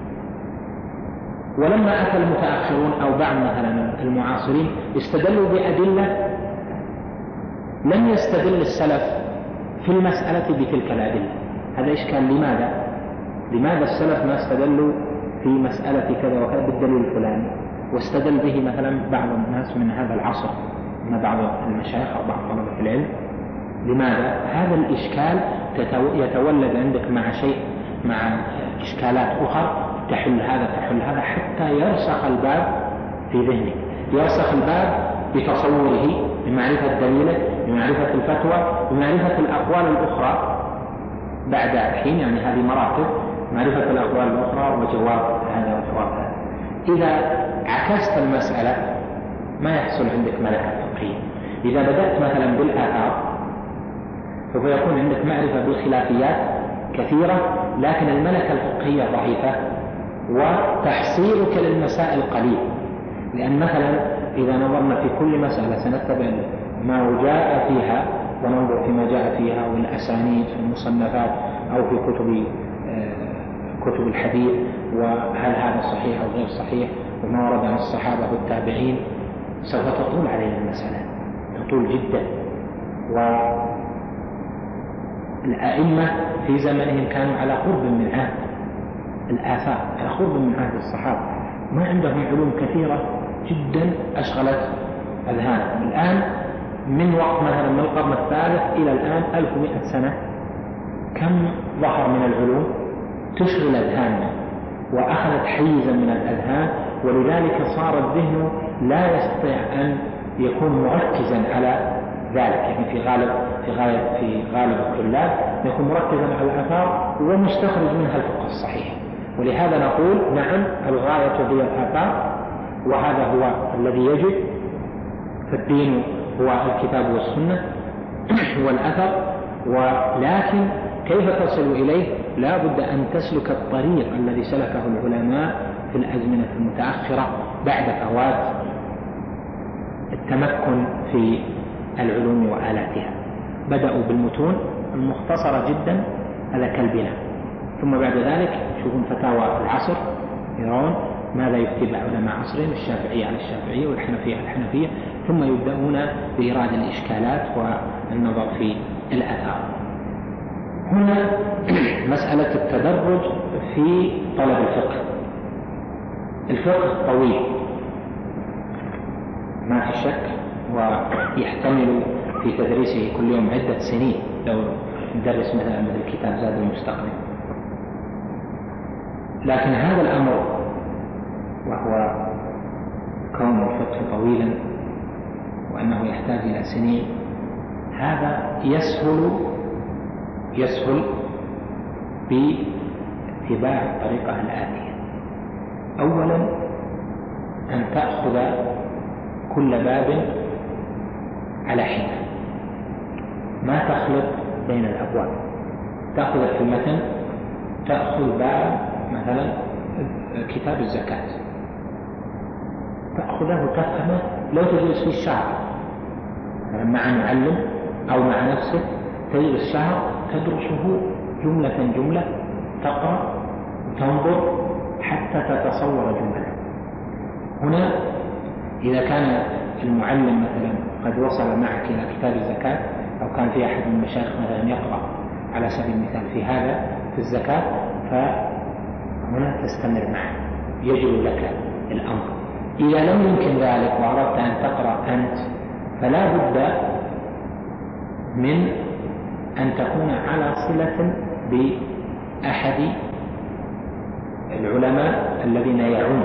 ولما أتى المتأخرون أو بعض مثلا المعاصرين استدلوا بأدلة لم يستدل السلف في المسألة بتلك الأدلة. هذا إشكال، لماذا؟ لماذا السلف ما استدلوا في مسألة كذا وكذا بالدليل الفلاني، واستدل به مثلا بعض الناس من هذا العصر، من بعض المشايخ أو بعض طلبة العلم؟ لماذا؟ هذا الإشكال يتولد عندك مع شيء، مع إشكالات أخرى تحل هذا تحل هذا حتى يرسخ الباب في ذهنك، يرسخ الباب بتصوره، بمعرفة دليله، بمعرفة الفتوى، بمعرفة الأقوال الأخرى بعد حين، يعني هذه مراتب، معرفة الأقوال الأخرى وجواب هذا وجواب هذا. إذا عكست المسألة ما يحصل عندك ملكة فقهية. إذا بدأت مثلا بالآثار سوف يكون عندك معرفة بالخلافيات كثيرة، لكن الملكة الفقهية ضعيفة وتحصيلك للمسائل قليل، لأن مثلا إذا نظرنا في كل مسألة سنتبع ما جاء فيها وننظر فيما جاء فيها والأسانيد في المصنفات أو في كتب كتب الحديث، وهل هذا صحيح أو غير صحيح، وما ورد عن الصحابة والتابعين، سوف تطول علينا المسألة، تطول جدا. والأئمة في زمنهم كانوا على قرب من عهد الآثار، على قرب من عهد الصحابة، ما عندهم علوم كثيرة جدا أشغلت أذهانهم. الآن من وقت مثلا من القرن الثالث إلى الآن ألف ومئة سنة، كم ظهر من العلوم تشغل أذهاننا وأخذت حيزا من الأذهان، ولذلك صار الذهن لا يستطيع أن يكون مركزا على ذلك، يعني في غالب في غالب في غالب الطلاب يكون مركزا على الآثار ومستخرج منها الفقه الصحيح. ولهذا نقول نعم الغاية هي الآثار، وهذا هو الذي يجب، فالدين هو الكتاب والسنة والأثر، ولكن كيف تصل إليه؟ لا بد أن تسلك الطريق الذي سلكه العلماء في الأزمنة المتأخرة بعد فوات التمكن في العلوم وآلاتها. بدأوا بالمتون المختصرة جدا، هذا كالبناء، ثم بعد ذلك يشوفون فتاوى العصر يرون ماذا يفتي علماء عصرهم، الشافعية على الشافعية والحنفية على الحنفية، ثم يبدأون بإيراد الإشكالات والنظر في الآثار. هنا مسألة التدرج في طلب الفقه. الفقه طويل ما في شك، ويحتمل في تدريسه كل يوم عدة سنين لو ندرس مثلا مثل كتاب زاد المستقبل. لكن هذا الأمر وهو كون الفقه طويلا وأنه يحتاج إلى سنين، هذا يسهل يسهل باتباع الطريقة الآتية. أولا أن تأخذ كل باب على حدة، ما تخلط بين الأبواب. تأخذ في المتن، تأخذ باب مثلا كتاب الزكاة، تأخذه تفهمه، لو تجلس في الشهر مع معلم أو مع نفسك تجلس شهر تدرسه جملة جملة، تقرأ وتنظر حتى تتصور جملة. هنا إذا كان المعلم مثلا قد وصل معك إلى كتاب الزكاة، أو كان في أحد من المشايخ مثلا يقرأ على سبيل المثال في هذا في الزكاة، فهنا تستمر معه يجل لك الأمر. إذا لم يمكن ذلك وأردت أن تقرأ أنت، فلا بد من أن تكون على صلة بأحد العلماء الذين يعون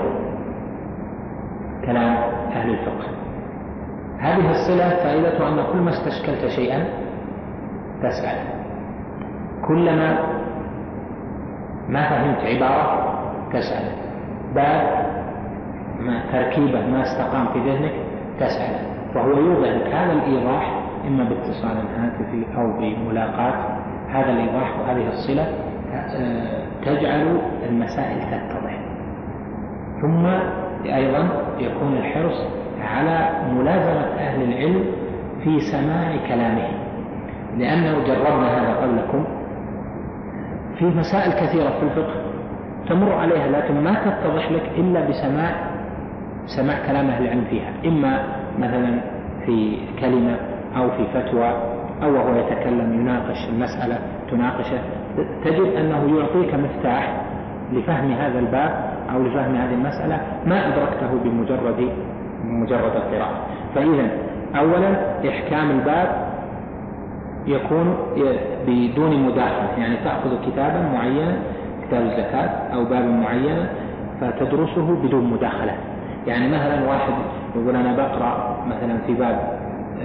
كلام أهل الفقه. هذه الصلة فائدتها أن كل ما استشكلت شيئا تسأل، كلما ما فهمت عبارة تسأل، باب ما تركيبه ما استقام في ذهنك تسأل، فهو يوضع لك هذا الإيضاح إما باتصال هاتفي أو بملاقات. هذا الإيضاح وهذه الصلة تجعل المسائل تتضح. ثم أيضا يكون الحرص على ملازمة أهل العلم في سماع كلامهم، لأنه جربنا هذا قبلكم في مسائل كثيرة في الفقه تمر عليها لكن ما تتضح لك إلا بسماع سماع كلام أهل العلم فيها، إما مثلا في كلمة أو في فتوى أو وهو يتكلم يناقش المسألة تناقشه، تجد أنه يعطيك مفتاح لفهم هذا الباب أو لفهم هذه المسألة ما أدركته بمجرد بمجرد القراءة. فإذا أولا إحكام الباب يكون بدون مداخلة، يعني تأخذ كتابا معينا كتاب الزكاة أو باب معين فتدرسه بدون مداخلة. يعني مثلا واحد يقول أنا بقرأ مثلا في باب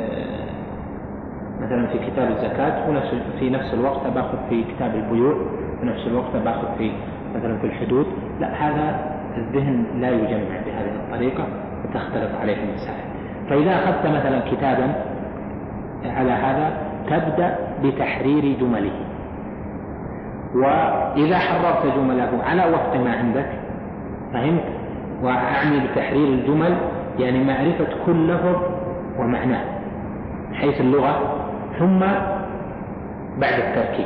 مثلا في كتاب الزكاة في نفس الوقت باخذ في كتاب البيوع، في نفس الوقت باخذ في مثلا في الحدود، لا، هذا الذهن لا يجمع بهذه الطريقة وتختلف عليه المسائل. فإذا أخذت مثلا كتابا على هذا تبدأ بتحرير جمله، وإذا حررت جمله على وفق ما عندك فهمت، وأعني بتحرير الجمل يعني معرفة كل لفظ ومعناه حيث اللغة، ثم بعد التركيب.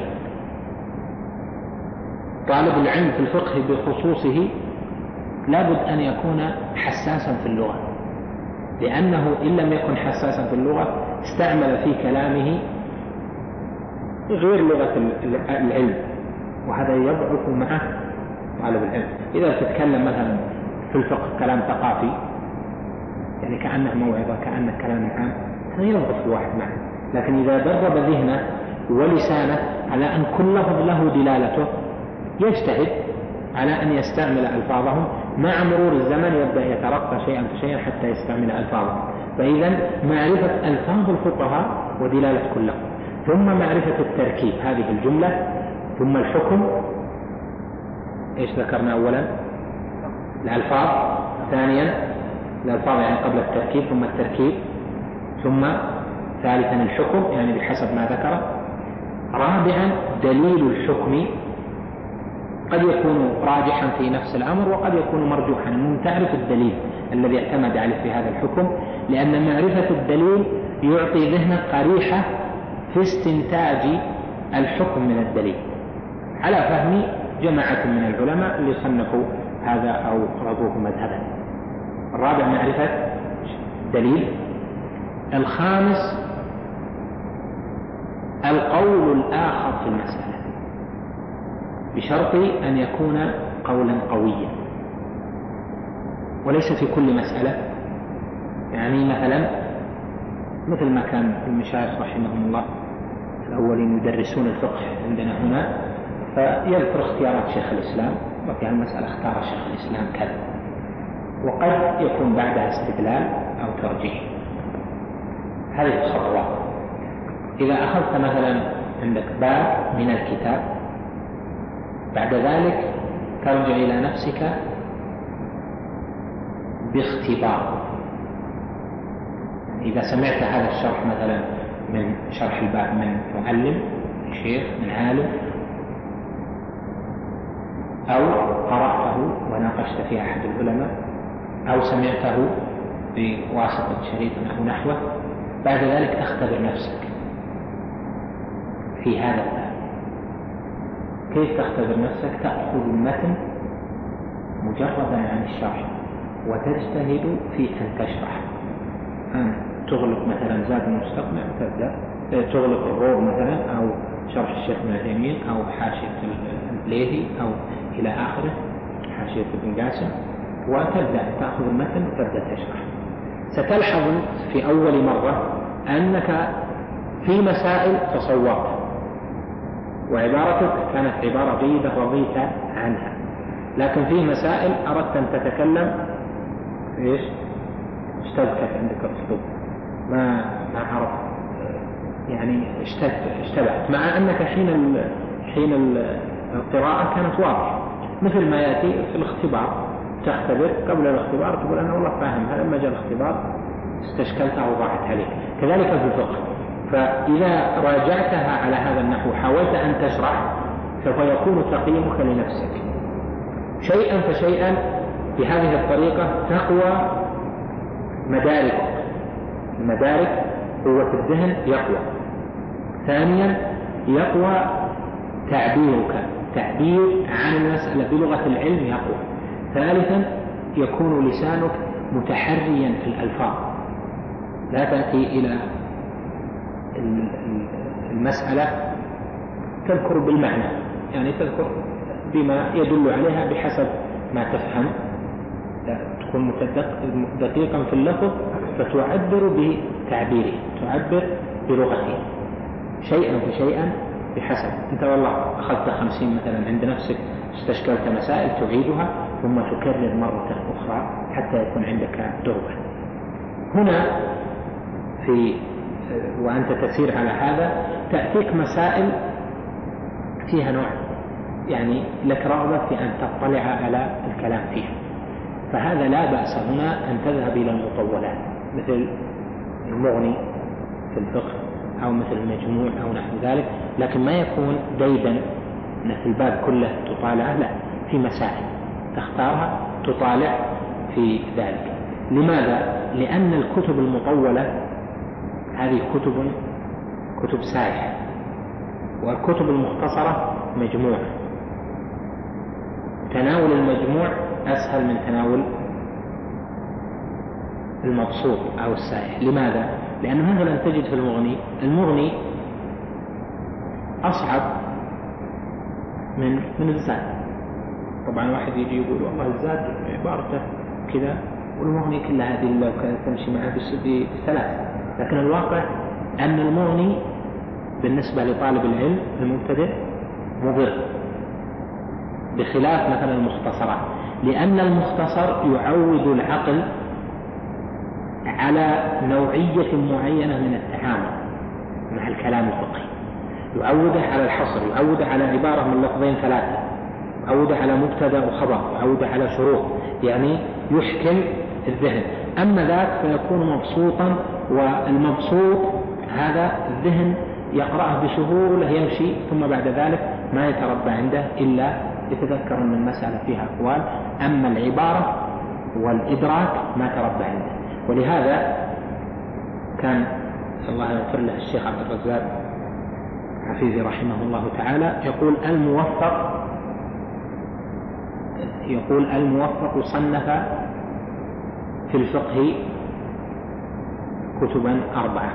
طالب العلم في الفقه بخصوصه لابد أن يكون حساسا في اللغة، لأنه إن لم يكن حساسا في اللغة استعمل في كلامه غير لغة العلم، وهذا يضعف معه طالب العلم. إذا تتكلم مثلا في الفقه كلام ثقافي يعني كأنه موعظة كأنه كلام عام سينضف الواحد معه، لكن إذا درب ذهنه ولسانه على أن كل لفظ له دلالته يجتهد على أن يستعمل ألفاظهم، مع مرور الزمن يبدأ يترقى شيئا فشيئا حتى يستعمل ألفاظهم. فإذا معرفة ألفاظ الفقهاء ودلالة كل لفظ، ثم معرفة التركيب هذه الجملة، ثم الحكم. إيش ذكرنا أولا؟ الألفاظ، ثانيا الألفاظ يعني قبل التركيب، ثم التركيب، ثم ثالثا الحكم يعني بحسب ما ذكر، رابعا دليل الحكم قد يكون راجحا في نفس الأمر وقد يكون مرجوحا، من تعرف الدليل الذي اعتمد عليه في هذا الحكم، لأن معرفة الدليل يعطي ذهنك قريحة في استنتاج الحكم من الدليل على فهم جماعة من العلماء اللي صنفوا هذا أو رضوه مذهبا. الرابع معرفة دليل. الخامس القول الآخر في المسألة بشرط أن يكون قولا قويا، وليس في كل مسألة. يعني مثلا مثل ما كان المشايخ رحمهم الله الأولين يدرسون الفقه عندنا هنا، فيذكر اختيارات شيخ الإسلام، وفي المسألة اختار شيخ الإسلام كذا، وقد يكون بعدها استدلال أو ترجيح. هذه الخطوات. إذا أخذت مثلا عندك باب من الكتاب، بعد ذلك ترجع إلى نفسك باختبار. إذا سمعت هذا الشرح مثلا من شرح الباب من معلم شيخ من عالم، أو قرأته وناقشت فيه أحد العلماء، أو سمعته بواسطة شريط أو نحوه، بعد ذلك تختبر نفسك في هذا الباب. كيف تختبر نفسك؟ تأخذ المتن مجردا عن الشرح وتجتهد في أن تشرح، أن تغلق مثلا زاد المستقنع وتبدأ تغلق الروض مثلا، أو شرح الشيخ ابن عثيمين، أو حاشية البليهي، أو إلى آخره حاشية ابن قاسم، وتبدأ تأخذ المتن وتبدأ تشرح. ستلحظ في أول مرة أنك في مسائل تصورت وعبارتك كانت عبارة جيدة رضيت عنها، لكن في مسائل أردت أن تتكلم إيش؟ اشتبكت عندك الأسلوب، ما ما عرفت، يعني اشتبهت، مع أنك حين حين القراءة كانت واضحة، مثل ما يأتي في الاختبار. تختبر قبل الاختبار تقول أنا والله فاهم، لما جاء الاختبار استشكلتها وضاعت عليك. كذلك في الفقه، فإذا راجعتها على هذا النحو حاولت أن تشرح، سوف يكون تقييمك لنفسك شيئا فشيئا. بهذه الطريقة تقوى مداركك، المدارك قوة الذهن يقوى. ثانيا يقوى تعبيرك، تعبير عن المسألة بلغة العلم يقوى. ثالثا يكون لسانك متحريا في الألفاظ، لا تأتي إلى المسألة تذكر بالمعنى، يعني تذكر بما يدل عليها بحسب ما تفهم، لا تكون دقيقا في اللفظ فتعبر بتعبيره، تعبر بلغته شيئا فشيئا بحسب. انت والله أخذت خمسين مثلا عند نفسك، استشكلت مسائل تعيدها ثم تكرر مرة أخرى حتى يكون عندك دربة. هنا في وأنت تسير على هذا تأتيك مسائل فيها نوع يعني لك رغبة في أن تطلع على الكلام فيها، فهذا لا بأس هنا أن تذهب إلى المطولات مثل المغني في الفقه أو مثل المجموع أو نحو ذلك، لكن ما يكون ديدا مثل الباب كله تطالعه، لا، في مسائل تختارها تطالع في ذلك. لماذا؟ لأن الكتب المطولة هذه كتب كتب سائحة، والكتب المختصرة مجموعة. تناول المجموع أسهل من تناول المبسوط أو السائح. لماذا؟ لأنه مثلا تجد في المغني المغني أصعب من من الزاد. طبعا واحد يجي يقول والله الزاد عبارته كذا والمغني كلها هذه لو كانت تمشي معه بثلاث، لكن الواقع أن المغني بالنسبة لطالب العلم المبتدئ مضر، بخلاف مثلا المختصرات، لأن المختصر يعود العقل على نوعية معينة من التعامل مع الكلام الفقهي، يعوده على الحصر، يعوده على عبارة من لفظين ثلاثة، يعوده على مبتدأ وخبر، يعوده على شروط، يعني يحكم الذهن. أما ذاك فيكون مبسوطا، والمبسوط هذا الذهن يقرأه بسهولة يمشي، ثم بعد ذلك ما يتربى عنده إلا يتذكر أن المسألة فيها أقوال، أما العبارة والإدراك ما تربى عنده. ولهذا كان الله يغفر له الشيخ عبد الرزاق حفيظي رحمه الله تعالى يقول الموفق يقول الموفق صنف في الفقه كتبا أربعة: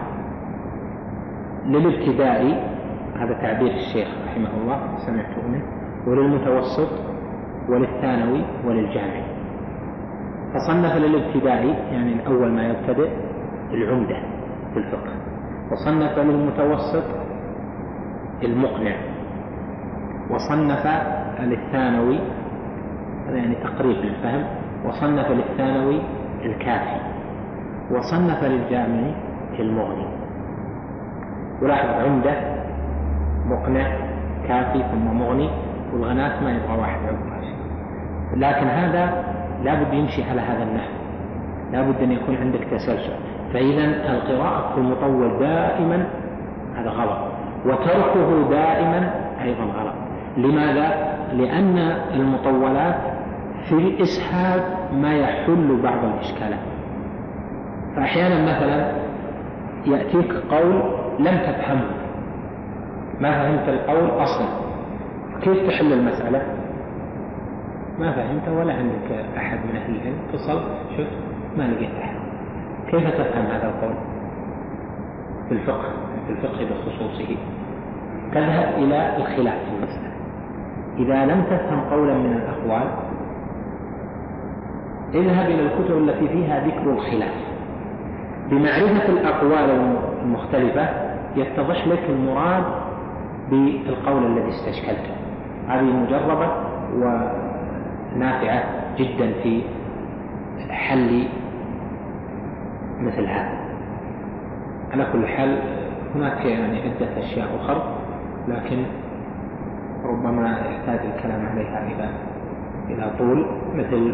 للابتدائي، هذا تعبير الشيخ رحمه الله سمعته منه، وللمتوسط وللثانوي وللجامعي. فصنف للابتدائي يعني الأول ما يبتدئ العمدة في الفقه، وصنف للمتوسط المقنع، وصنف للثانوي يعني تقريب للفهم، وصنف للثانوي الكافي، وصنف للجامعي المغني. ولاحظ عمدة مقنع كافي ثم مغني، والغنات ما يبغى واحد عمده، لكن هذا لابد يمشي على هذا النحو، لابد أن يكون عندك تسلسل. فإذا القراءة في المطول دائما هذا غلط، وتركه دائما أيضا غلط. لماذا؟ لأن المطولات في الإسهاب ما يحل بعض الإشكالات. فأحيانا مثلا يأتيك قول لم تفهمه، ما فهمت القول أصلا، كيف تحل المسألة؟ ما فهمت ولا عندك أحد من أهل العلم، اتصل شوف ما لقيت أحد، كيف تفهم هذا القول؟ في الفقه في الفقه بخصوصه تذهب إلى الخلاف في المسألة. إذا لم تفهم قولا من الأقوال اذهب إلى الكتب التي فيها ذكر الخلاف. بمعرفة الأقوال المختلفة يتضح لك المراد بالقول الذي استشكلته. هذه مجربة ونافعة جدا في حل مثل هذا. على كل حال هناك يعني عدة أشياء أخرى، لكن ربما يحتاج الكلام عليها إلى إلى طول، مثل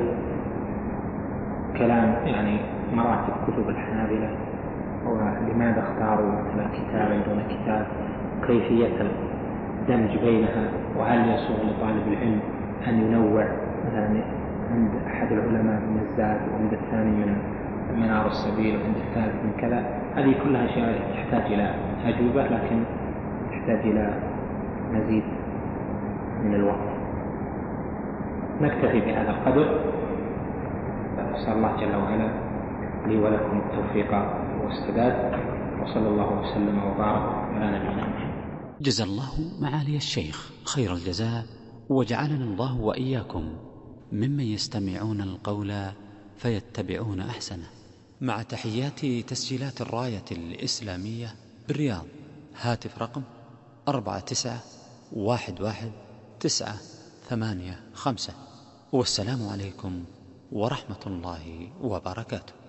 كلام يعني مراتب كتب الحنابلة، ولماذا اختاروا مثلا كتابا دون كتاب، كيفية الدمج بينها، وهل يسوغ لطالب العلم أن ينوع مثلا عند أحد العلماء من الزاد، وعند الثاني من منار السبيل، وعند الثالث من كذا. هذه كلها أشياء تحتاج إلى أجوبة، لكن تحتاج إلى مزيد من الوقت. نكتفي بهذا القدر. أسأل الله جل وعلا لي ولكم التوفيق والسداد، وصلى الله وسلم وبارك على نبينا محمد. جزا الله معالي الشيخ خير الجزاء، وجعلنا الله وإياكم ممن يستمعون القول فيتبعون أحسنه. مع تحيات تسجيلات الراية الإسلامية بالرياض، هاتف رقم أربعة تسعة واحد واحد تسعة ثمانية خمسة. والسلام عليكم ورحمة الله وبركاته.